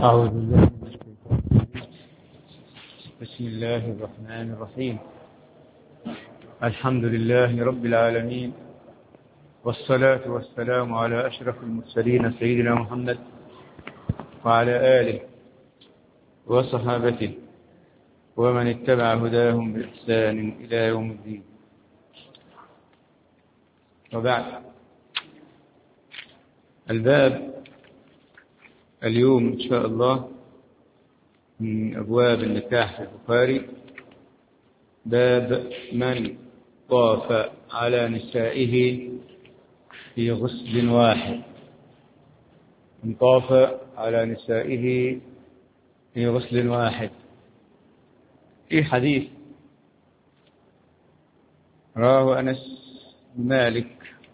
أعوذ بالله من الشيطان الرجيم. بسم الله الرحمن الرحيم. الحمد لله رب العالمين، والصلاة والسلام على أشرف المرسلين سيدنا محمد وعلى آله وصحابته ومن اتبع هداهم بإحسان إلى يوم الدين. وبعد، الباب اليوم إن شاء الله من أبواب النكاح في البخاري، باب من طاف على نسائه في غسل واحد. من طاف على نسائه في غسل واحد. في حديث رواه أنس بن مالك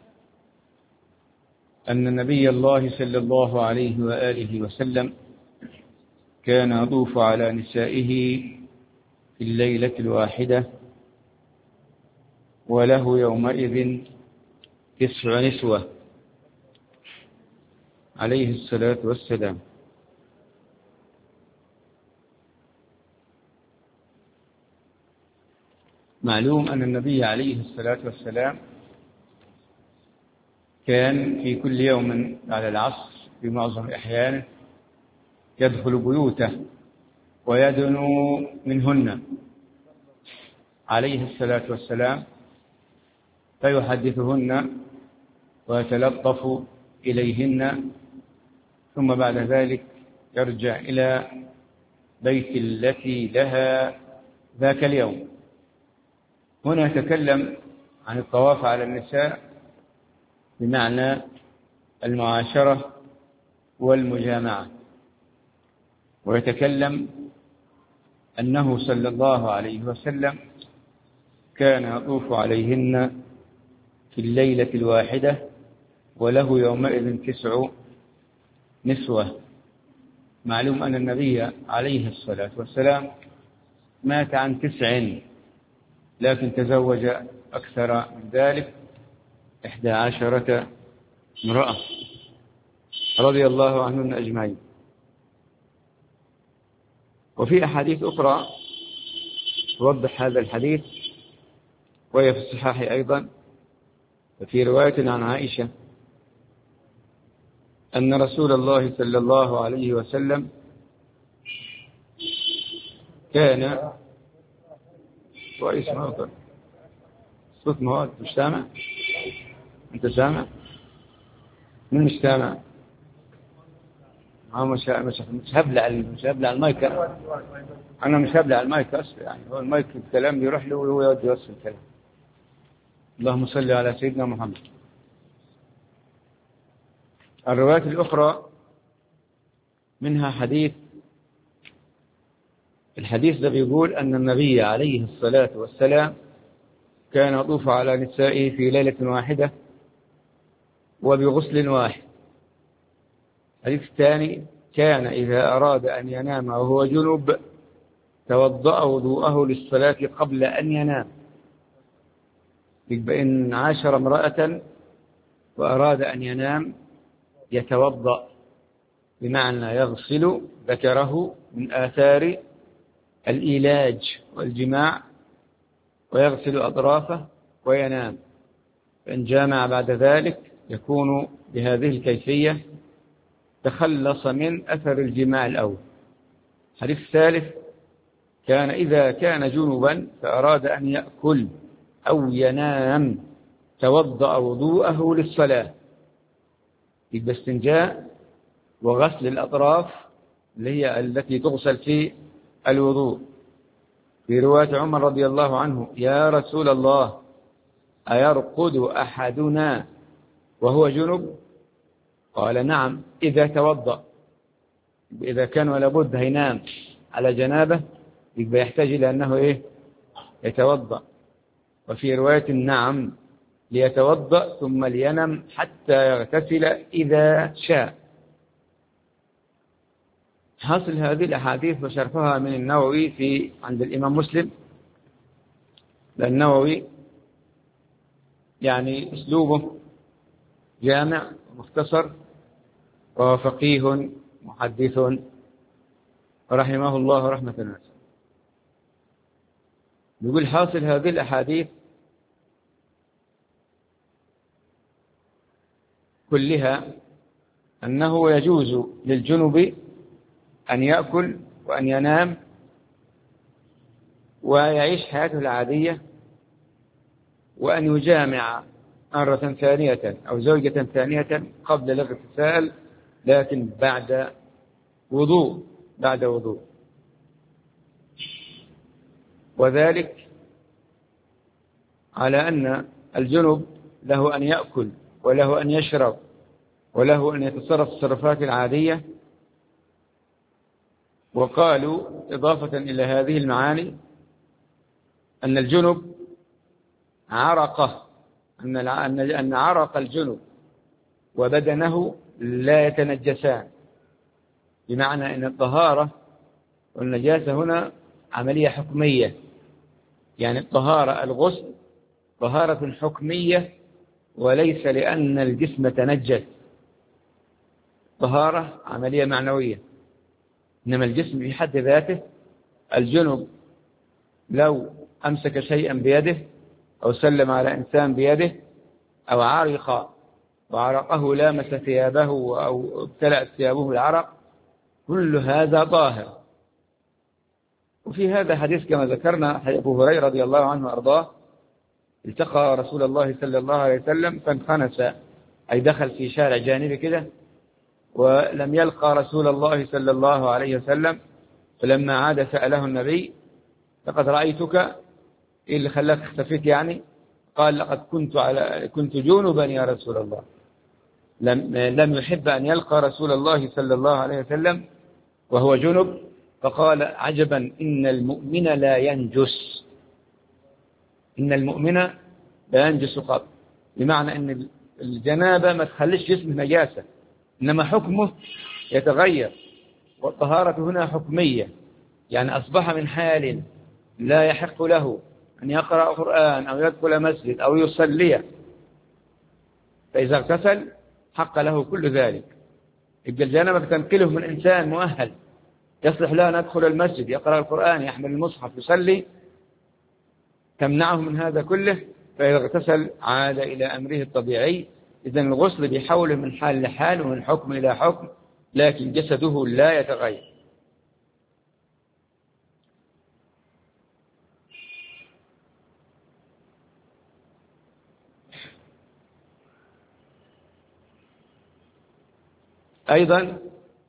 أن نبي الله صلى الله عليه وآله وسلم كان يطوف على نسائه في الليلة الواحدة، وله يومئذ 9 نسوة عليه الصلاة والسلام. معلوم أن النبي عليه الصلاة والسلام كان في كل يوم على العصر في معظم أحيانه يدخل بيوته ويدنو منهن عليه الصلاة والسلام، فيحدثهن ويتلطف إليهن، ثم بعد ذلك يرجع إلى بيت التي لها ذاك اليوم. هنا يتكلم عن الطواف على النساء بمعنى المعاشرة والمجامعة، ويتكلم أنه صلى الله عليه وسلم كان يطوف عليهن في الليلة الواحدة، وله يومئذ 9 نسوة. معلوم أن النبي عليه الصلاة والسلام مات عن 9، لكن تزوج أكثر من ذلك 11 امرأة رضي الله عنهن أجمعين. وفي أحاديث أخرى توضح هذا الحديث، وهي في الصحاح أيضا. وفي رواية عن عائشة أن رسول الله صلى الله عليه وسلم كان رئيس موضع صوت مواد. مش سامع؟ أنت سامع؟ من مش سامع؟ مش هبلع المايك. أنا مش هبلع المايك أصلا، يعني هو المايك الكلام بيروح له وهو يودي يوصل الكلام. اللهم صل على سيدنا محمد. الروايات الأخرى منها الحديث ده بيقول أن النبي عليه الصلاة والسلام كان يطوف على نسائه في ليلة واحدة وبغسل واحد. الحديث الثاني كان إذا أراد أن ينام وهو جنب توضأ وضوءه للصلاة قبل أن ينام. يبقى إن عاشر امرأة وأراد أن ينام يتوضأ، بمعنى يغسل ذكره من آثار الإيلاج والجماع، ويغسل أطرافه وينام. فإن جامع بعد ذلك يكون بهذه الكيفية تخلص من أثر الجماع الأول. الحديث الثالث كان إذا كان جنبا فأراد أن يأكل أو ينام توضأ وضوءه للصلاة. يبقى استنجاء وغسل الأطراف اللي هي التي تغسل في الوضوء. في رواية عمر رضي الله عنه: يا رسول الله أيرقد أحدنا وهو جنب؟ قال: نعم إذا توضأ. إذا كان ولا بد هينام على جنابه يبقى يحتاج إلى أنه يتوضأ. وفي رواية: نعم ليتوضأ ثم لينم حتى يغتسل إذا شاء. حاصل هذه الأحاديث وشرحها من النووي عند الإمام مسلم، لأن النووي يعني أسلوبه جامع ومختصر، وهو فقيه محدث رحمه الله رحمة واسعة. يقول حاصل هذه الأحاديث كلها أنه يجوز للجنب أن يأكل وأن ينام ويعيش حياته العادية، وأن يجامع مرة ثانية أو زوجة ثانية قبل الاغتسال، لكن بعد وضوء، وذلك على أن الجنب له أن يأكل وله أن يشرب وله أن يتصرف التصرفات العادية. وقالوا إضافة إلى هذه المعاني أن الجنب عرقه، أن عرق الجنب وبدنه لا يتنجسان، بمعنى أن الطهارة والنجاسة هنا عملية حكمية، يعني الطهارة الغسل طهارة حكمية وليس لأن الجسم تنجس، طهارة عملية معنوية. إنما الجسم في حد ذاته الجنب لو أمسك شيئا بيده أو سلم على إنسان بيده أو عرق وعرقه لامس ثيابه أو ابتلأت ثيابه العرق، كل هذا طاهر. وفي هذا حديث كما ذكرنا أبو هريرة رضي الله عنه وأرضاه التقى رسول الله صلى الله عليه وسلم فانخنس، أي دخل في شارع جانبي كده ولم يلقى رسول الله صلى الله عليه وسلم، فلما عاد سأله النبي لقد رأيتك، إيه اللي خلاك اختفيت يعني؟ قال لقد كنت جنبا يا رسول الله. لم يحب أن يلقى رسول الله صلى الله عليه وسلم وهو جنب، فقال عجبا إن المؤمن لا ينجس، إن المؤمن لا ينجس قط، بمعنى أن الجنابة ما تخليش جسمه نجاسة، إنما حكمه يتغير. والطهارة هنا حكمية، يعني أصبح من حال لا يحق له أن يقرأ قرآن أو يدخل مسجد أو يصلي، فإذا اغتسل حق له كل ذلك. يبقى الجنابة تنقله من إنسان مؤهل يصلح له أن يدخل المسجد يقرأ القرآن يحمل المصحف يصلي، تمنعه من هذا كله، فإذا اغتسل عاد إلى أمره الطبيعي. إذن الغسل بيحوله من حال لحال ومن حكم إلى حكم، لكن جسده لا يتغير. أيضا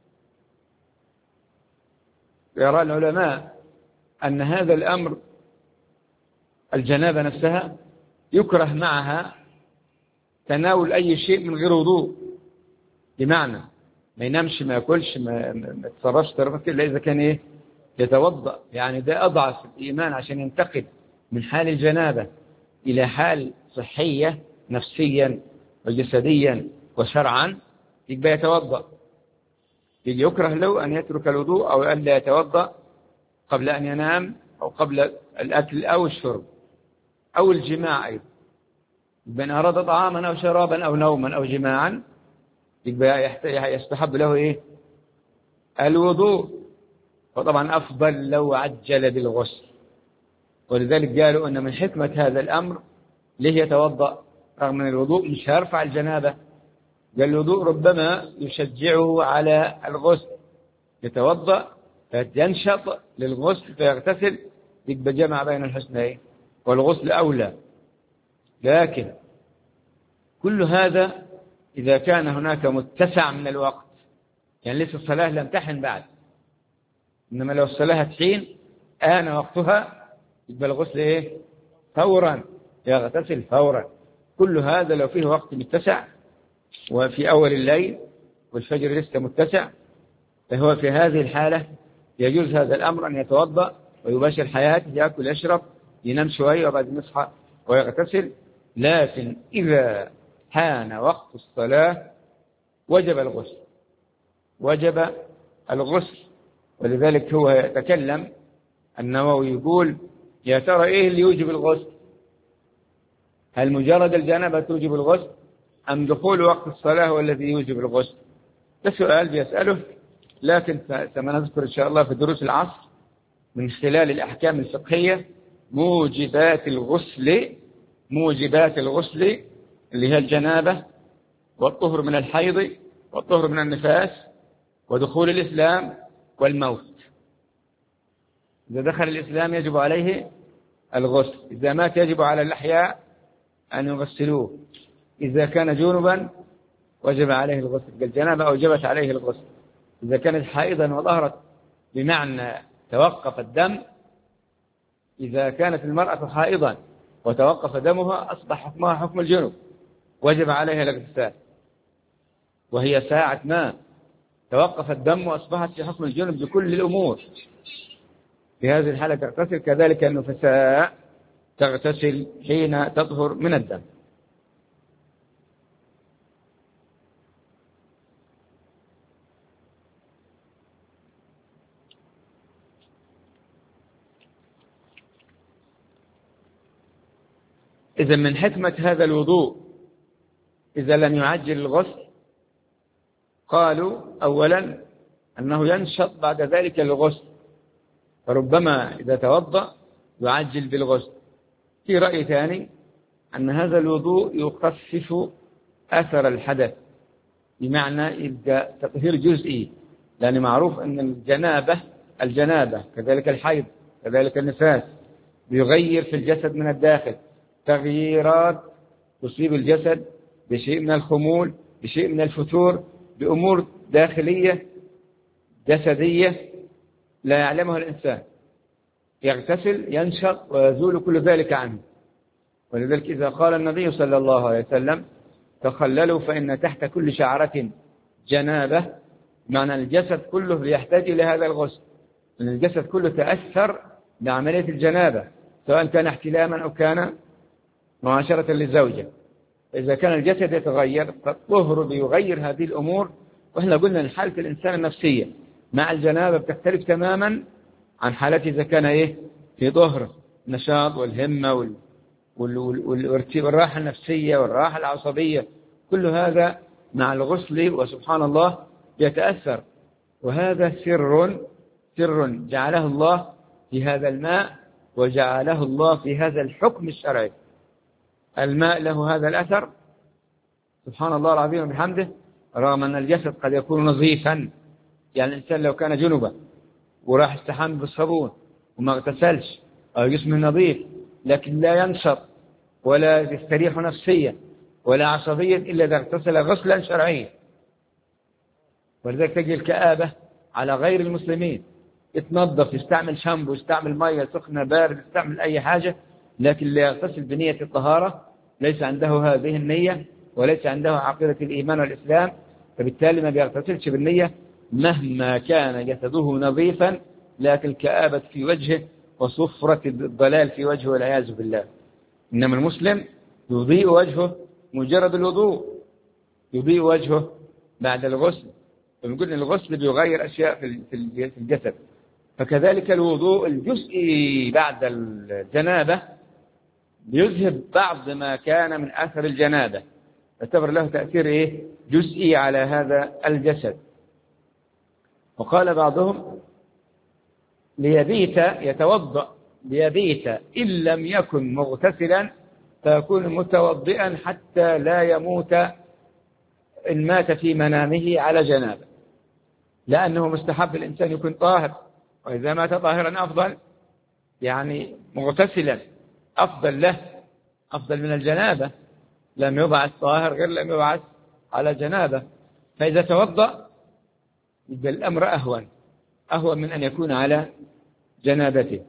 يرى العلماء أن هذا الأمر الجنابة نفسها يكره معها تناول أي شيء من غير وضوء، بمعنى ما ينامش ما يأكلش ما يتصرفش تصرفات إلا إذا كان يتوضأ. يعني ده أضعف الإيمان عشان ينتقل من حال الجنابة إلى حال صحية نفسيا وجسديا وشرعا، يبقى يتوضأ. يكره له أن يترك الوضوء أو أن لا يتوضأ قبل أن ينام أو قبل الأكل أو الشرب أو الجماع أيضا. بأن أراد طعاما أو شرابا أو نوما أو جماعا يبقى يستحب له الوضوء. وطبعا أفضل لو عجل بالغسل، ولذلك قالوا أن من حكمة هذا الأمر ليه يتوضأ رغم من الوضوء مش هيرفع الجنابة. قال الوضوء ربما يشجعه على الغسل، يتوضأ فينشط للغسل فيغتسل، يبقى جمع بين الحسنين والغسل أولى. لكن كل هذا إذا كان هناك متسع من الوقت، يعني ليس الصلاة لم تحن بعد، إنما لو الصلاة تحين آن وقتها يبقى الغسل فورا، يغتسل فورا. كل هذا لو فيه وقت متسع وفي أول الليل والفجر لسه متسع، فهو في هذه الحالة يجوز هذا الأمر أن يتوضأ ويباشر حياته، يأكل يشرب ينام شوية وبعد يصحى ويغتسل. لكن إذا حان وقت الصلاة وجب الغسل. ولذلك هو يتكلم النووي يقول يا ترى إيه اللي يوجب الغسل؟ هل مجرد الجنابة توجب الغسل أم دخول وقت الصلاة هو الذي يوجب الغسل؟ ده سؤال بيسأله لكن سنذكر إن شاء الله في دروس العصر من خلال الأحكام الفقهية موجبات الغسل اللي هي الجنابة والطهر من الحيض والطهر من النفاس ودخول الإسلام والموت. إذا دخل الإسلام يجب عليه الغسل، إذا مات يجب على الأحياء أن يغسلوه، إذا كان جنبا وجب عليه الغسل، الجنابة أوجبت عليه الغسل، إذا كانت حائضا وظهرت بمعنى توقف الدم، إذا كانت المرأة حائضا وتوقف دمها أصبح حكمها حكم الجنب وجب عليها الاغتسال، وهي ساعة ما توقف الدم وأصبحت في حكم الجنب بكل الأمور، في هذه الحالة تغتسل. كذلك النفساء تغتسل حين تطهر من الدم. إذا من حكمة هذا الوضوء إذا لم يعجل الغسل، قالوا أولا أنه ينشط بعد ذلك الغسل، فربما إذا توضأ يعجل بالغسل. في رأي ثاني أن هذا الوضوء يخفف أثر الحدث، بمعنى يبقى تطهير جزئي، لأن معروف أن الجنابة كذلك الحيض كذلك النفاس يغير في الجسد من الداخل تغييرات تصيب الجسد بشيء من الخمول، بشيء من الفتور، بأمور داخلية جسدية لا يعلمها الإنسان. يغتسل ينشط ويزول كل ذلك عنه. ولذلك إذا قال النبي صلى الله عليه وسلم تخللوا فإن تحت كل شعرة جنابة، معنى الجسد كله يحتاج إلى هذا الغسل، لأن الجسد كله تأثر بعملية الجنابة، سواء كان احتلاما أو كان معاشرة للزوجة. إذا كان الجسد يتغير فالطهر بيغير هذه الأمور. وإحنا قلنا أن حالة الإنسان النفسية مع الجنابة بتختلف تماما عن حالته إذا كان في طهر، النشاط والهمة والراحة النفسية والراحة العصبية، كل هذا مع الغسل وسبحان الله يتأثر. وهذا سر جعله الله في هذا الماء وجعله الله في هذا الحكم الشرعي. الماء له هذا الأثر سبحان الله العظيم وبحمده، رغم أن الجسد قد يكون نظيفا، يعني الإنسان لو كان جنبا وراح استحمى بالصابون وما اغتسلش أو جسمه نظيف، لكن لا ينشط ولا يستريح نفسيا ولا عصبيا إلا إذا اغتسل غسلا شرعيا. ولذلك تجي الكآبة على غير المسلمين، يتنظف، يستعمل شامبو، يستعمل مية سخنة بارد، يستعمل أي حاجة، لكن لا يغتسل بنية الطهارة، ليس عنده هذه النية وليس عنده عقيدة الإيمان والإسلام، فبالتالي ما بيغتسلش بالنية مهما كان جسده نظيفا، لكن كآبة في وجهه وصفرة الضلال في وجهه والعياذ بالله. إنما المسلم يضيء وجهه مجرد الوضوء، يضيء وجهه بعد الغسل. فنقول إن الغسل بيغير أشياء في الجسد، فكذلك الوضوء الجزئي بعد الجنابة بيذهب بعض ما كان من أثر الجنابة، يعتبر له تأثير جزئي على هذا الجسد. وقال بعضهم يتوضأ ليبيت إن لم يكن مغتسلا فيكون متوضئا حتى لا يموت إن مات في منامه على جنابه، لأنه مستحب الإنسان يكون طاهر، وإذا مات طاهرا أفضل، يعني مغتسلا أفضل له، أفضل من الجنابة. لم يبعث طاهر غير لم يبعث على جنابة. فإذا توضأ يبقى الأمر أهون من أن يكون على جنابته.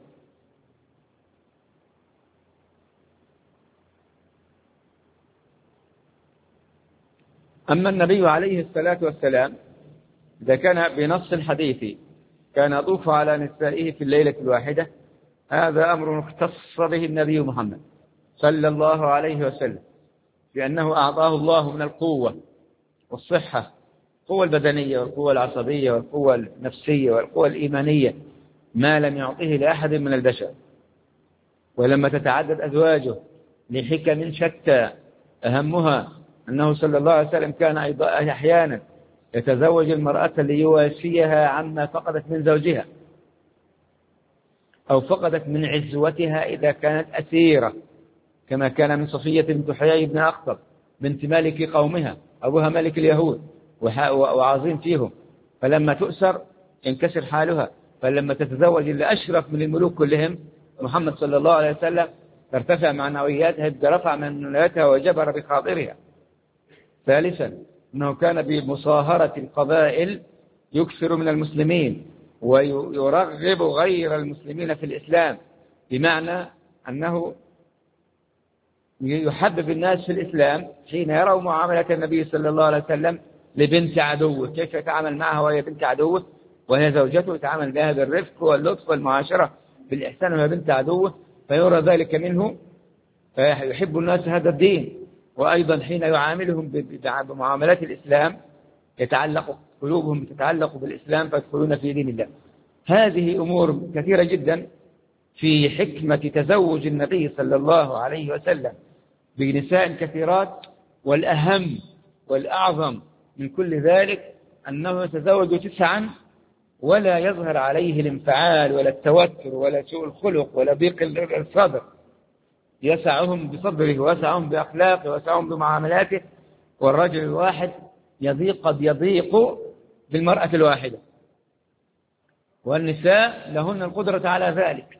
أما النبي عليه الصلاة والسلام إذا كان بنص الحديث كان يطوف على نسائه في الليلة الواحدة، هذا أمر اختص به النبي محمد صلى الله عليه وسلم، لأنه أعطاه الله من القوة والصحة، القوة البدنية والقوة العصبية والقوة النفسية والقوة الإيمانية، ما لم يعطيه لأحد من البشر. ولما تتعدد أزواجه لحكم شتى، أهمها أنه صلى الله عليه وسلم كان أحيانا يتزوج المرأة ليواسيها عما فقدت من زوجها أو فقدت من عزوتها إذا كانت أسيرة، كما كان من صفية بنت حيي بن أخطب بنت مالك قومها، أبوها ملك اليهود وعظيم فيهم، فلما تؤسر ينكسر حالها، فلما تتزوج اللي أشرف من الملوك كلهم محمد صلى الله عليه وسلم ترتفع معنوياتها، يبقى رفع معنوياتها وجبر بخاطرها. ثالثا أنه كان بمصاهرة القبائل يكثر من المسلمين ويرغب غير المسلمين في الإسلام، بمعنى أنه يحبب الناس في الإسلام حين يروا معاملة النبي صلى الله عليه وسلم لبنت عدوه، كيف يتعامل معها وهي بنت عدوه وهي زوجته، يتعامل بها بالرفق واللطف والمعاشرة بالإحسان وهي بنت عدوه، فيرى ذلك منه فيحب الناس هذا الدين. وأيضا حين يعاملهم بمعاملات الإسلام قلوبهم تتعلق بالإسلام فيدخلون في دين الله. هذه أمور كثيرة جدا في حكمة تزوج النبي صلى الله عليه وسلم بنساء كثيرات، والأهم والأعظم من كل ذلك أنه يتزوج 9 ولا يظهر عليه الانفعال ولا التوتر ولا سوء الخلق ولا ضيق الصدر، يسعهم بصدره ويسعهم بأخلاقه ويسعهم بمعاملاته. والرجل الواحد قد يضيق بالمرأة الواحدة، والنساء لهن القدرة على ذلك،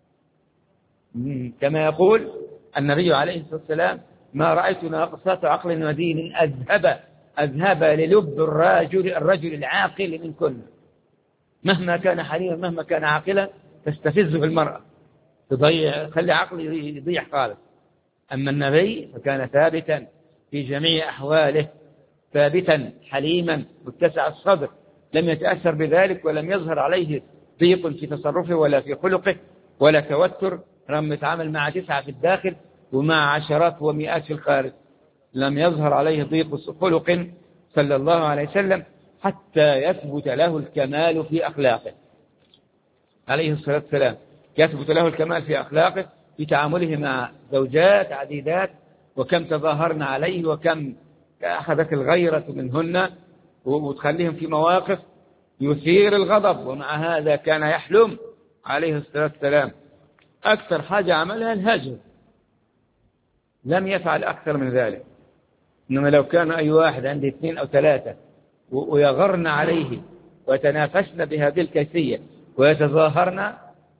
كما يقول النبي عليه الصلاة والسلام: ما رأيت ناقصات عقل ودين أذهب للب الرجل العاقل من كل، مهما كان حليما مهما كان عاقلا تستفزه المرأة، خلي عقله يضيع خالص. أما النبي فكان ثابتا في جميع أحواله، ثابتا حليما متسع الصدر، لم يتأثر بذلك ولم يظهر عليه ضيق في تصرفه ولا في خلقه ولا توتر، لم يتعامل مع 9 في الداخل ومع عشرات ومئات في الخارج، لم يظهر عليه ضيق خلق صلى الله عليه وسلم حتى يثبت له الكمال في أخلاقه عليه الصلاة والسلام، يثبت له الكمال في أخلاقه في تعامله مع زوجات عديدات، وكم تظاهرن عليه وكم أخذت الغيرة منهن وتخليهم في مواقف يثير الغضب، ومع هذا كان يحلم عليه الصلاة والسلام أكثر حاجة عملها الهجر، لم يفعل أكثر من ذلك. إنما لو كان أي واحد عنده 2 أو 3 ويغرن عليه ويتنافسن بهذه الكيفية ويتظاهرن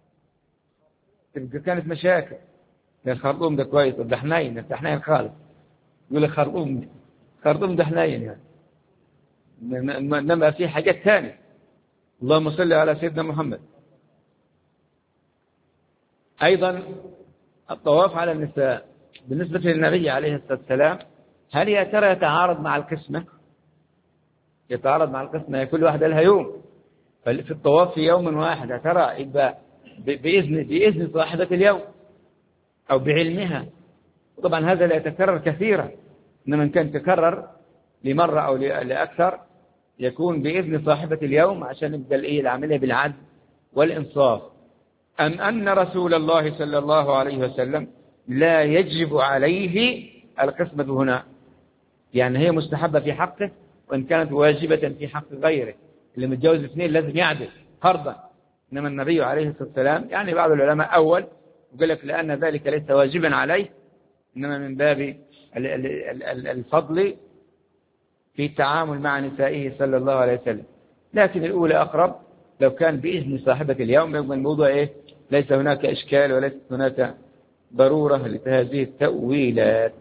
كانت مشاكل. الخرطوم ده كويس، ده حنين خالص، يقول خرطوم ده حنين يعني، إنما في حاجات ثانية. اللهم صل على سيدنا محمد. أيضا الطواف على النساء بالنسبة للنبي عليه الصلاة والسلام، هل يا ترى يتعارض مع القسمة؟ يتعارض مع القسمة، كل واحدة لها يوم، ففي الطواف في يوم واحد يا ترى يبقى بإذن صاحبة اليوم أو بعلمها. طبعا هذا لا يتكرر كثيرا، إنما إن كان تكرر لمرة أو لأكثر يكون بإذن صاحبة اليوم عشان يبقى العملية بالعدل والإنصاف. أم أن رسول الله صلى الله عليه وسلم لا يجب عليه القسمة هنا، يعني هي مستحبة في حقه وإن كانت واجبة في حق غيره، اللي متجوز 2 لازم يعدل فرضا. إنما النبي عليه الصلاة والسلام، يعني بعض العلماء أول وقال لك لأن ذلك ليس واجبا عليه، إنما من باب الفضل في التعامل مع نسائه صلى الله عليه وسلم. لكن الأولى أقرب، لو كان بإذن صاحبة اليوم يبقى الموضوع ليس هناك إشكال وليس هناك ضرورة لهذه التأويلات.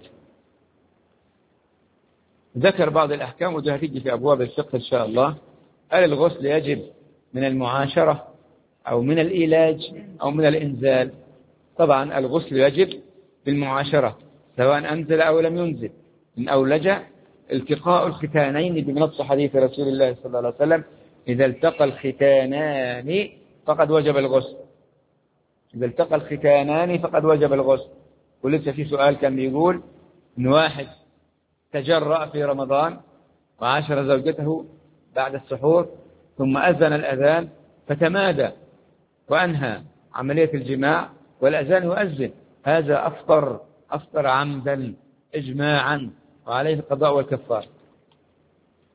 ذكر بعض الأحكام وده هتيجي في أبواب الفقه إن شاء الله. هل الغسل يجب من المعاشرة أو من الإيلاج أو من الإنزال؟ طبعا الغسل يجب بالمعاشرة سواء أنزل أو لم ينزل. من أولج التقاء الختانين بنص حديث رسول الله صلى الله عليه وسلم: إذا التقى الختانان فقد وجب الغسل. إذا التقى الختانان فقد وجب الغسل. ولسه في سؤال كان بيقول إن واحد تجرأ في رمضان وعاشر زوجته بعد السحور ثم أذن الأذان فتمادى وأنهى عملية الجماع والأذان يؤذن، هذا أفطر عمدا إجماعا وعليه القضاء والكفار.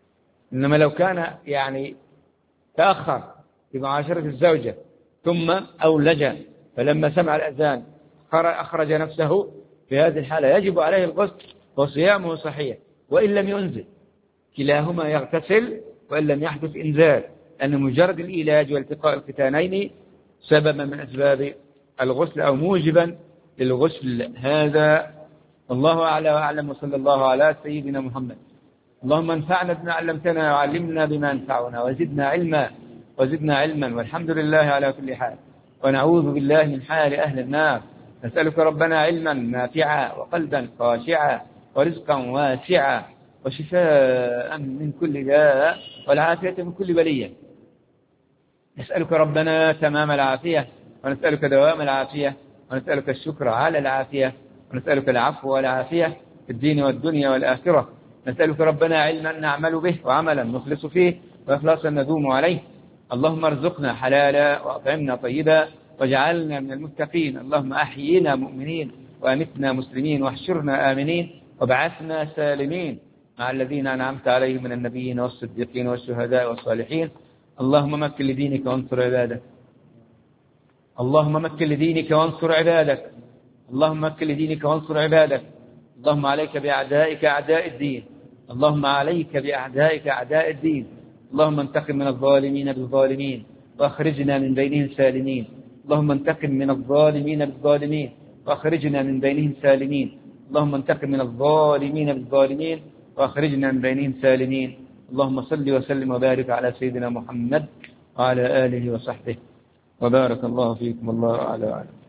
إنما لو كان يعني تأخر في معاشرة الزوجة ثم أولج فلما سمع الأذان أخرج نفسه، في هذه الحالة يجب عليه الغسل وصيامه صحيح وإن لم ينزل، كلاهما يغتسل وإن لم يحدث إنزال، أن مجرد الإيلاج والتقاء الختانين سببا من أسباب الغسل أو موجبا للغسل. هذا الله أعلى وأعلم، وصلى الله على سيدنا محمد. اللهم انفعنا بما علمتنا وعلمنا بما ينفعنا وزدنا علما والحمد لله على كل حال. ونعوذ بالله من حال أهل النار. نسألك ربنا علما نافعا وقلبا خاشعا ورزقا واسعا وشفاء من كل داء والعافية من كل بلية. نسألك ربنا تمام العافية، ونسألك دوام العافية، ونسألك الشكر على العافية، ونسألك العفو والعافية في الدين والدنيا والآخرة. نسألك ربنا علما نعمل به وعملا نخلص فيه وإخلاصا ندوم عليه. اللهم ارزقنا حلالا وأطعمنا طيبا واجعلنا من المتقين. اللهم أحيينا مؤمنين وأمتنا مسلمين واحشرنا آمنين وابعثنا سالمين مع الذين أنعمت عليهم من النبيين والصديقين والشهداء والصالحين. اللهم مكن لدينك وانصر عبادك. اللهم مكن لدينك وانصر عبادك. اللهم مكن لدينك وانصر عبادك. اللهم عليك بأعدائك أعداء الدين. اللهم عليك بأعدائك أعداء الدين. اللهم انتقم من الظالمين بالظالمين وأخرجنا من بينهم سالمين. اللهم انتقم من الظالمين بالظالمين وأخرجنا من بينهم سالمين. اللهم انتقم من الظالمين بالظالمين وأخرجنا من بينهم سالمين. اللهم صل وسلم وبارك على سيدنا محمد وعلى آله وصحبه وبارك الله فيكم. الله أعلى وأعلم.